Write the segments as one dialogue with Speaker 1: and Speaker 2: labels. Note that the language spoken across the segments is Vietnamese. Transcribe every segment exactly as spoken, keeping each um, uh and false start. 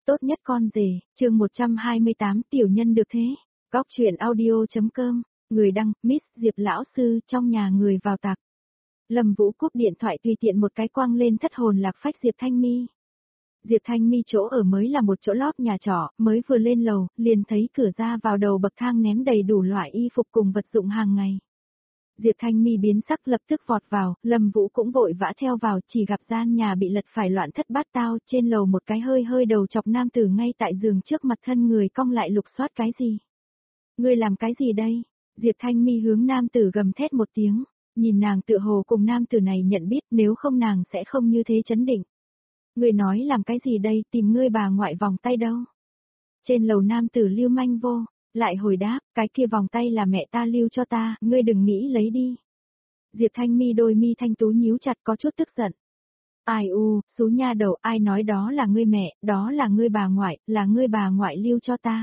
Speaker 1: tốt nhất con rể, chương một trăm hai mươi tám tiểu nhân được thế. Góc truyện audio.com, người đăng, Miss Diệp lão sư trong nhà người vào tạc. Lâm Vũ cúp điện thoại tùy tiện một cái quăng lên thất hồn lạc phách Diệp Thanh Mi. Diệp Thanh Mi chỗ ở mới là một chỗ lót nhà trọ, mới vừa lên lầu, liền thấy cửa ra vào đầu bậc thang ném đầy đủ loại y phục cùng vật dụng hàng ngày. Diệp Thanh Mi biến sắc lập tức vọt vào, Lâm Vũ cũng vội vã theo vào, chỉ gặp gian nhà bị lật phải loạn thất bát tao, trên lầu một cái hơi hơi đầu chọc nam tử ngay tại giường trước mặt thân người cong lại lục soát cái gì. Ngươi làm cái gì đây? Diệp Thanh Mi hướng nam tử gầm thét một tiếng, nhìn nàng tựa hồ cùng nam tử này nhận biết, nếu không nàng sẽ không như thế chấn định. Ngươi nói làm cái gì đây, tìm ngươi bà ngoại vòng tay đâu? Trên lầu nam tử lưu manh vô. Lại hồi đáp, cái kia vòng tay là mẹ ta lưu cho ta, ngươi đừng nghĩ lấy đi. Diệp Thanh Mi đôi mi thanh tú nhíu chặt có chút tức giận. Ai u, xú nha đầu, ai nói đó là ngươi mẹ, đó là ngươi bà ngoại, là ngươi bà ngoại lưu cho ta.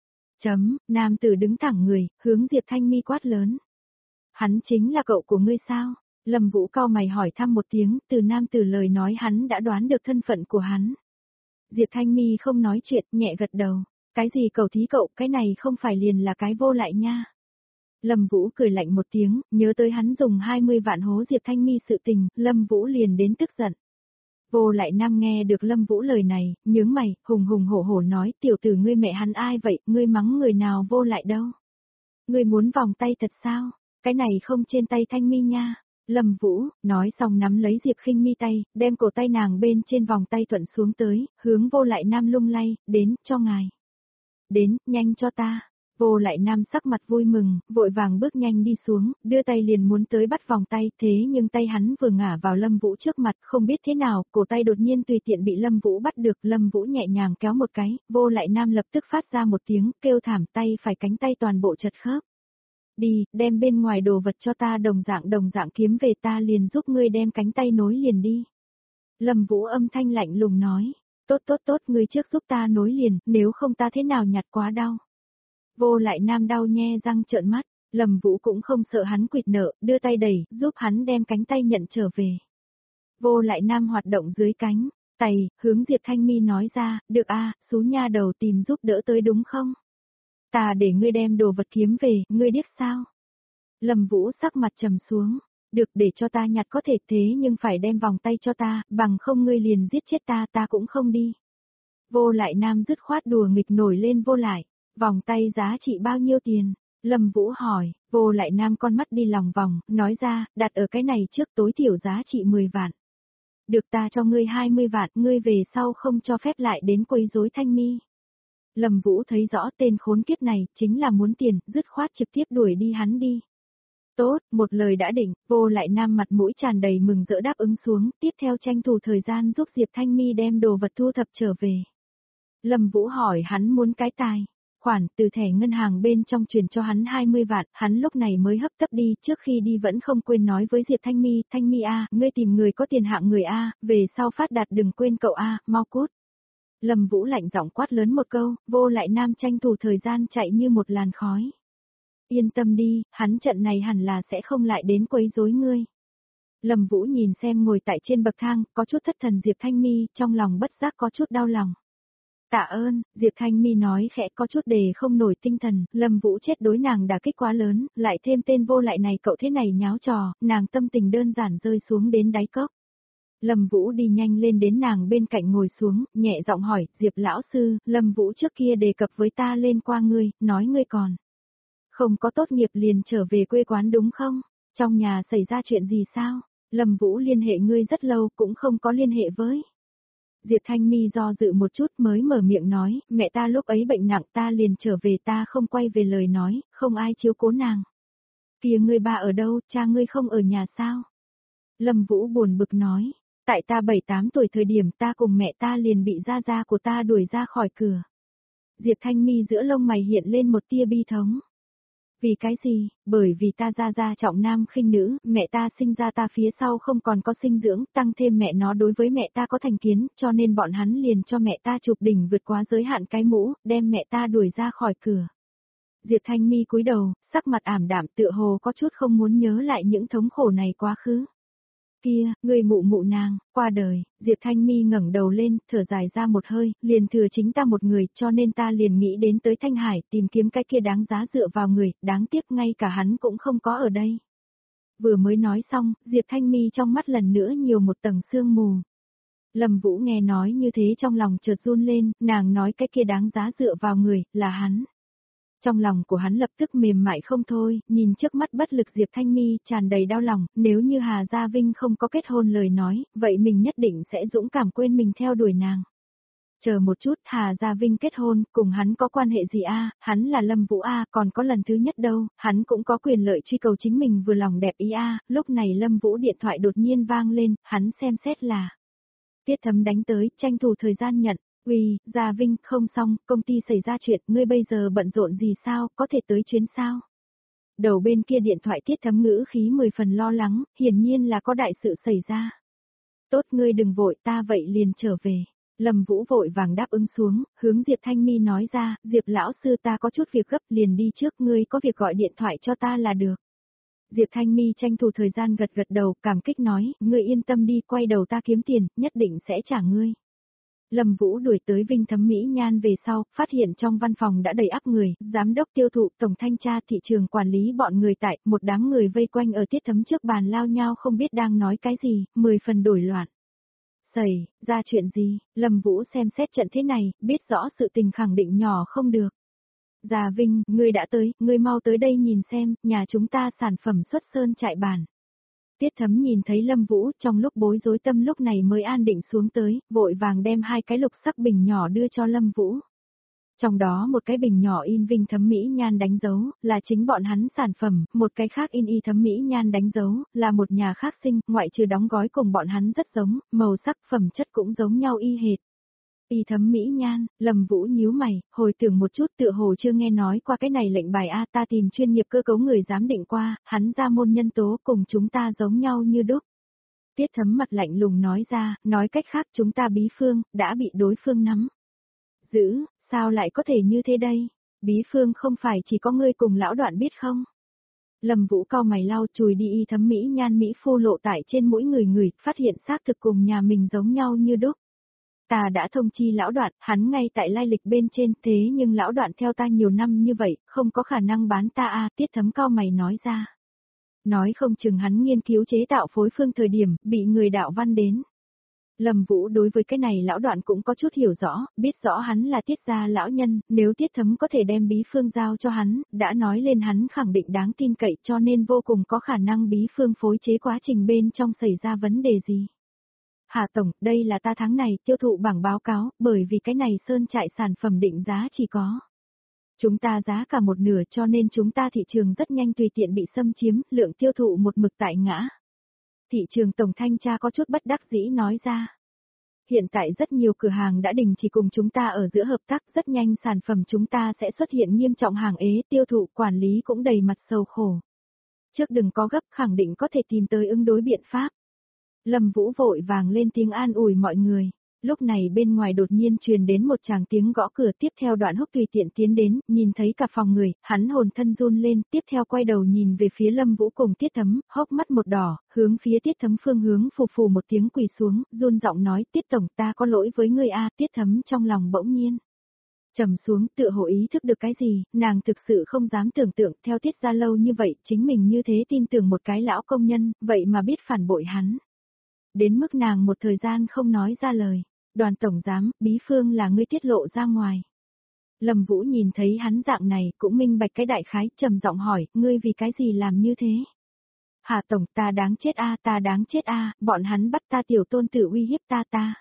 Speaker 1: Chấm, nam tử đứng thẳng người, hướng Diệp Thanh Mi quát lớn. Hắn chính là cậu của ngươi sao? Lâm Vũ cau mày hỏi thăm một tiếng, từ nam tử lời nói hắn đã đoán được thân phận của hắn. Diệp Thanh Mi không nói chuyện, nhẹ gật đầu. Cái gì cầu thí cậu, cái này không phải liền là cái vô lại nha. Lâm Vũ cười lạnh một tiếng, nhớ tới hắn dùng hai mươi vạn hố Diệp Thanh Mi sự tình, Lâm Vũ liền đến tức giận. Vô lại nam nghe được Lâm Vũ lời này, nhướng mày, hùng hùng hổ hổ nói, tiểu tử ngươi mẹ hắn ai vậy, ngươi mắng người nào vô lại đâu. Ngươi muốn vòng tay thật sao, cái này không trên tay Thanh Mi nha. Lâm Vũ, nói xong nắm lấy Diệp Khinh Mi tay, đem cổ tay nàng bên trên vòng tay thuận xuống tới, hướng vô lại nam lung lay, đến, cho ngài. Đến, nhanh cho ta. Vô lại nam sắc mặt vui mừng, vội vàng bước nhanh đi xuống, đưa tay liền muốn tới bắt vòng tay, thế nhưng tay hắn vừa ngả vào Lâm Vũ trước mặt, không biết thế nào, cổ tay đột nhiên tùy tiện bị Lâm Vũ bắt được, Lâm Vũ nhẹ nhàng kéo một cái, vô lại nam lập tức phát ra một tiếng, kêu thảm, tay phải cánh tay toàn bộ chật khớp. Đi, đem bên ngoài đồ vật cho ta đồng dạng đồng dạng kiếm về ta liền giúp ngươi đem cánh tay nối liền đi. Lâm Vũ âm thanh lạnh lùng nói. Tốt tốt tốt, ngươi trước giúp ta nối liền, nếu không ta thế nào nhặt quá đau. Vô lại nam đau nhe răng trợn mắt, Lâm Vũ cũng không sợ hắn quỵt nợ, đưa tay đẩy, giúp hắn đem cánh tay nhận trở về. Vô lại nam hoạt động dưới cánh, tay, hướng Diệp Thanh Mi nói ra, được a, à, xú nha đầu tìm giúp đỡ tới đúng không? Ta để ngươi đem đồ vật kiếm về, ngươi điếc sao? Lâm Vũ sắc mặt trầm xuống. Được để cho ta nhặt có thể thế nhưng phải đem vòng tay cho ta, bằng không ngươi liền giết chết ta ta cũng không đi. Vô lại nam dứt khoát đùa nghịch nổi lên vô lại, vòng tay giá trị bao nhiêu tiền? Lâm Vũ hỏi, vô lại nam con mắt đi lòng vòng, nói ra, đặt ở cái này trước tối thiểu giá trị mười vạn. Được ta cho ngươi hai mươi vạn, ngươi về sau không cho phép lại đến quấy rối Thanh Mi. Lâm Vũ thấy rõ tên khốn kiếp này, chính là muốn tiền, dứt khoát trực tiếp đuổi đi hắn đi. Tốt, một lời đã định, vô lại nam mặt mũi tràn đầy mừng rỡ đáp ứng xuống, tiếp theo tranh thủ thời gian giúp Diệp Thanh Mi đem đồ vật thu thập trở về. Lâm Vũ hỏi hắn muốn cái tài, khoản từ thẻ ngân hàng bên trong truyền cho hắn hai mươi vạn, hắn lúc này mới hấp tấp đi, trước khi đi vẫn không quên nói với Diệp Thanh Mi, Thanh Mi a, ngươi tìm người có tiền hạng người a, về sau phát đạt đừng quên cậu a, mau cút. Lâm Vũ lạnh giọng quát lớn một câu, vô lại nam tranh thủ thời gian chạy như một làn khói. Yên tâm đi, hắn trận này hẳn là sẽ không lại đến quấy rối ngươi. Lâm Vũ nhìn xem ngồi tại trên bậc thang, có chút thất thần Diệp Thanh Mi, trong lòng bất giác có chút đau lòng. Tạ ơn, Diệp Thanh Mi nói khẽ có chút đề không nổi tinh thần, Lâm Vũ chết đối nàng đả kích quá lớn, lại thêm tên vô lại này cậu thế này nháo trò, nàng tâm tình đơn giản rơi xuống đến đáy cốc. Lâm Vũ đi nhanh lên đến nàng bên cạnh ngồi xuống, nhẹ giọng hỏi, Diệp lão sư, Lâm Vũ trước kia đề cập với ta lên qua ngươi, nói ngươi còn không có tốt nghiệp liền trở về quê quán đúng không? Trong nhà xảy ra chuyện gì sao? Lâm Vũ liên hệ ngươi rất lâu cũng không có liên hệ với. Diệp Thanh Mi do dự một chút mới mở miệng nói, mẹ ta lúc ấy bệnh nặng ta liền trở về ta không quay về lời nói, không ai chiếu cố nàng. Kìa ngươi ba ở đâu, cha ngươi không ở nhà sao? Lâm Vũ buồn bực nói, tại ta bảy tám tuổi thời điểm ta cùng mẹ ta liền bị gia gia của ta đuổi ra khỏi cửa. Diệp Thanh Mi giữa lông mày hiện lên một tia bi thống. Vì cái gì? Bởi vì ta gia gia trọng nam khinh nữ, mẹ ta sinh ra ta phía sau không còn có sinh dưỡng, tăng thêm mẹ nó đối với mẹ ta có thành kiến, cho nên bọn hắn liền cho mẹ ta chụp đỉnh vượt quá giới hạn cái mũ, đem mẹ ta đuổi ra khỏi cửa. Diệp Thanh Mi cúi đầu, sắc mặt ảm đạm tựa hồ có chút không muốn nhớ lại những thống khổ này quá khứ. Kia, người mụ mụ nàng, qua đời, Diệp Thanh Mi ngẩng đầu lên, thở dài ra một hơi, liền thừa chính ta một người, cho nên ta liền nghĩ đến tới Thanh Hải, tìm kiếm cái kia đáng giá dựa vào người, đáng tiếc ngay cả hắn cũng không có ở đây. Vừa mới nói xong, Diệp Thanh Mi trong mắt lần nữa nhiều một tầng sương mù. Lâm Vũ nghe nói như thế trong lòng chợt run lên, nàng nói cái kia đáng giá dựa vào người, là hắn. Trong lòng của hắn lập tức mềm mại không thôi, nhìn trước mắt bất lực Diệp Thanh Mi tràn đầy đau lòng, nếu như Hà Gia Vinh không có kết hôn lời nói, vậy mình nhất định sẽ dũng cảm quên mình theo đuổi nàng. Chờ một chút, Hà Gia Vinh kết hôn, cùng hắn có quan hệ gì a? Hắn là Lâm Vũ a, còn có lần thứ nhất đâu, hắn cũng có quyền lợi truy cầu chính mình vừa lòng đẹp ý a. Lúc này Lâm Vũ điện thoại đột nhiên vang lên, hắn xem xét là Tiết Thấm đánh tới, tranh thủ thời gian nhận. Uy, Gia Vinh, không xong, công ty xảy ra chuyện, ngươi bây giờ bận rộn gì sao, có thể tới chuyến sao? Đầu bên kia điện thoại Tiết Thấm ngữ khí mười phần lo lắng, hiển nhiên là có đại sự xảy ra. Tốt, ngươi đừng vội, ta vậy liền trở về. Lâm Vũ vội vàng đáp ứng xuống, hướng Diệp Thanh Mi nói ra, Diệp lão sư ta có chút việc gấp liền đi trước, ngươi có việc gọi điện thoại cho ta là được. Diệp Thanh Mi tranh thủ thời gian gật gật đầu, cảm kích nói, ngươi yên tâm đi, quay đầu ta kiếm tiền, nhất định sẽ trả ngươi. Lâm Vũ đuổi tới Vinh Thấm Mỹ Nhan về sau, phát hiện trong văn phòng đã đầy ắp người, giám đốc tiêu thụ, tổng thanh tra thị trường quản lý bọn người tại, một đám người vây quanh ở Tiết Thấm trước bàn lao nhau không biết đang nói cái gì, mười phần đổi loạn. Sẩy, ra chuyện gì, Lâm Vũ xem xét trận thế này, biết rõ sự tình khẳng định nhỏ không được. Gia Vinh, ngươi đã tới, ngươi mau tới đây nhìn xem, nhà chúng ta sản phẩm xuất sơn trại bản. Tiết Thấm nhìn thấy Lâm Vũ trong lúc bối rối tâm lúc này mới an định xuống tới, vội vàng đem hai cái lục sắc bình nhỏ đưa cho Lâm Vũ. Trong đó một cái bình nhỏ in Vinh Thấm Mỹ Nhan đánh dấu, là chính bọn hắn sản phẩm, một cái khác in Y Thấm Mỹ Nhan đánh dấu, là một nhà khác sinh, ngoại trừ đóng gói cùng bọn hắn rất giống, màu sắc phẩm chất cũng giống nhau y hệt. Y Thấm Mỹ Nhan, Lâm Vũ nhíu mày, hồi tưởng một chút tựa hồ chưa nghe nói qua cái này lệnh bài A, ta tìm chuyên nghiệp cơ cấu người giám định qua, hắn ra môn nhân tố cùng chúng ta giống nhau như đúc. Tiết Thấm mặt lạnh lùng nói ra, nói cách khác chúng ta bí phương, đã bị đối phương nắm giữ, sao lại có thể như thế đây? Bí phương không phải chỉ có ngươi cùng lão Đoạn biết không? Lâm Vũ cau mày lau chùi đi Y Thấm Mỹ Nhan Mỹ phu lộ tại trên mỗi người người, phát hiện xác thực cùng nhà mình giống nhau như đúc. Ta đã thông chi lão Đoạn, hắn ngay tại lai lịch bên trên, thế nhưng lão Đoạn theo ta nhiều năm như vậy, không có khả năng bán ta a. Tiết Thấm cau mày nói ra. Nói không chừng hắn nghiên cứu chế tạo phối phương thời điểm, bị người đạo văn đến. Lâm Vũ đối với cái này lão Đoạn cũng có chút hiểu rõ, biết rõ hắn là Tiết gia lão nhân, nếu Tiết Thấm có thể đem bí phương giao cho hắn, đã nói lên hắn khẳng định đáng tin cậy cho nên vô cùng có khả năng bí phương phối chế quá trình bên trong xảy ra vấn đề gì. Hà Tổng, đây là ta tháng này tiêu thụ bảng báo cáo, bởi vì cái này sơn trại sản phẩm định giá chỉ có. Chúng ta giá cả một nửa cho nên chúng ta thị trường rất nhanh tùy tiện bị xâm chiếm, lượng tiêu thụ một mực tại ngã. Thị trường tổng thanh tra có chút bất đắc dĩ nói ra. Hiện tại rất nhiều cửa hàng đã đình chỉ cùng chúng ta ở giữa hợp tác, rất nhanh sản phẩm chúng ta sẽ xuất hiện nghiêm trọng hàng ế, tiêu thụ quản lý cũng đầy mặt sầu khổ. Trước đừng có gấp, khẳng định có thể tìm tới ứng đối biện pháp. Lâm Vũ vội vàng lên tiếng an ủi mọi người. Lúc này bên ngoài đột nhiên truyền đến một tràng tiếng gõ cửa, tiếp theo Đoạn Húc tùy tiện tiến đến, nhìn thấy cả phòng người, hắn hồn thân run lên, tiếp theo quay đầu nhìn về phía Lâm Vũ cùng Tiết Thấm, hốc mắt một đỏ, hướng phía Tiết Thấm phương hướng phù phù một tiếng quỳ xuống, run giọng nói, Tiết Tổng ta có lỗi với người a. Tiết Thấm trong lòng bỗng nhiên trầm xuống, tựa hồ ý thức được cái gì, nàng thực sự không dám tưởng tượng, theo Tiết gia lâu như vậy, chính mình như thế tin tưởng một cái lão công nhân, vậy mà biết phản bội hắn. Đến mức nàng một thời gian không nói ra lời. Đoàn tổng giám, bí phương là ngươi tiết lộ ra ngoài. Lâm Vũ nhìn thấy hắn dạng này, cũng minh bạch cái đại khái, trầm giọng hỏi, ngươi vì cái gì làm như thế? Hà tổng, ta đáng chết a, ta đáng chết a, bọn hắn bắt ta tiểu tôn tử uy hiếp ta ta.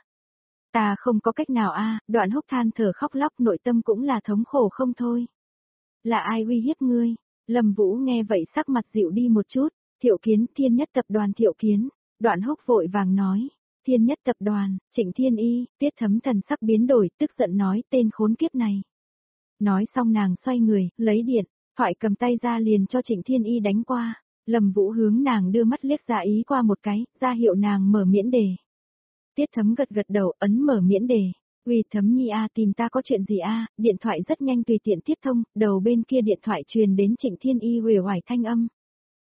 Speaker 1: Ta không có cách nào a. Đoạn Húc than thở khóc lóc, nội tâm cũng là thống khổ không thôi. Là ai uy hiếp ngươi? Lâm Vũ nghe vậy sắc mặt dịu đi một chút, Thiệu Kiến, Thiên Nhất tập đoàn Thiệu Kiến. Đoạn Húc vội vàng nói. Thiên Nhất tập đoàn, Trịnh Thiên Y, Tiết Thấm thần sắc biến đổi, tức giận nói tên khốn kiếp này. Nói xong nàng xoay người, lấy điện, thoại cầm tay ra liền cho Trịnh Thiên Y đánh qua. Lâm Vũ hướng nàng đưa mắt liếc ra ý qua một cái, ra hiệu nàng mở miễn đề. Tiết Thấm gật gật đầu, ấn mở miễn đề. Uy Thấm Nhi a, tìm ta có chuyện gì a? Điện thoại rất nhanh tùy tiện tiếp thông, đầu bên kia điện thoại truyền đến Trịnh Thiên Y uể oải thanh âm.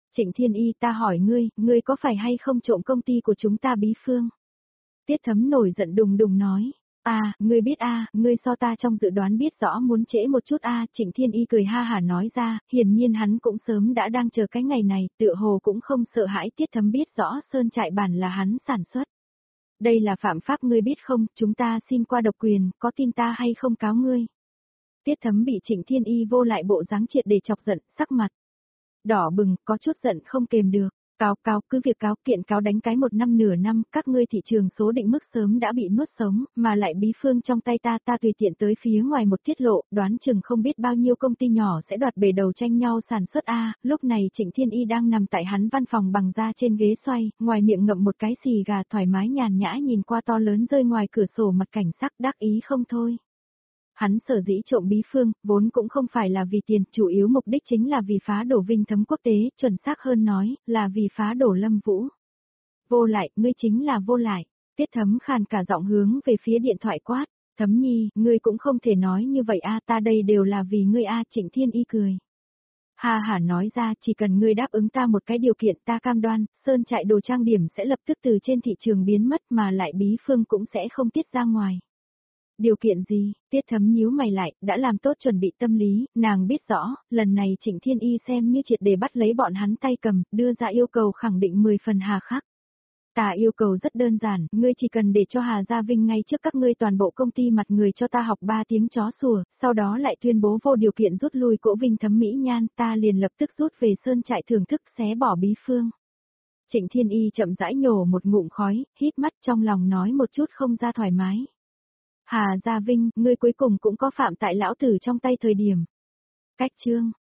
Speaker 1: Trịnh Thiên Y, ta hỏi ngươi, ngươi có phải hay không trộm công ty của chúng ta Bí Phương? Tiết Thấm nổi giận đùng đùng nói. À, ngươi biết a, à, ngươi so ta trong dự đoán biết rõ muốn trễ một chút a, à, Trịnh Thiên Y cười ha hả nói ra, hiển nhiên hắn cũng sớm đã đang chờ cái ngày này, tựa hồ cũng không sợ hãi. Tiết Thấm biết rõ sơn trại bản là hắn sản xuất. Đây là phạm pháp ngươi biết không, chúng ta xin qua độc quyền, có tin ta hay không cáo ngươi. Tiết Thấm bị Trịnh Thiên Y vô lại bộ dáng triệt để chọc giận, sắc mặt đỏ bừng, có chút giận không kềm được. Cáo cáo, cứ việc cáo, kiện cáo đánh cái một năm nửa năm, các ngươi thị trường số định mức sớm đã bị nuốt sống, mà lại Bí Phương trong tay ta, ta tùy tiện tới phía ngoài một tiết lộ, đoán chừng không biết bao nhiêu công ty nhỏ sẽ đoạt bể đầu tranh nhau sản xuất a. Lúc này Trịnh Thiên Y đang nằm tại hắn văn phòng bằng da trên ghế xoay, ngoài miệng ngậm một cái xì gà thoải mái nhàn nhã nhìn qua to lớn rơi ngoài cửa sổ mặt cảnh sắc đắc ý không thôi. Hắn sở dĩ trộm Bí Phương, vốn cũng không phải là vì tiền, chủ yếu mục đích chính là vì phá đổ Vinh Thấm quốc tế, chuẩn xác hơn nói, là vì phá đổ Lâm Vũ. Vô lại, ngươi chính là vô lại. Tiết Thấm khàn cả giọng hướng về phía điện thoại quát. Thấm Nhi, ngươi cũng không thể nói như vậy a, ta đây đều là vì ngươi a. Trịnh Thiên Y cười. Ha hả nói ra, chỉ cần ngươi đáp ứng ta một cái điều kiện, ta cam đoan, sơn trại đồ trang điểm sẽ lập tức từ trên thị trường biến mất, mà lại Bí Phương cũng sẽ không tiết ra ngoài. Điều kiện gì? Tiết Thấm nhíu mày lại, đã làm tốt chuẩn bị tâm lý, nàng biết rõ, lần này Trịnh Thiên Y xem như triệt để bắt lấy bọn hắn tay cầm, đưa ra yêu cầu khẳng định mười phần hà khắc. Ta yêu cầu rất đơn giản, ngươi chỉ cần để cho Hà Gia Vinh ngay trước các ngươi toàn bộ công ty mặt người cho ta học ba tiếng chó sủa, sau đó lại tuyên bố vô điều kiện rút lui cỗ Vinh Thấm mỹ nhan, ta liền lập tức rút về sơn trại thưởng thức xé bỏ Bí Phương. Trịnh Thiên Y chậm rãi nhổ một ngụm khói, hít mắt trong lòng nói một chút không ra thoải mái. Hà Gia Vinh, ngươi cuối cùng cũng có phạm tại lão tử trong tay thời điểm. Cách chương.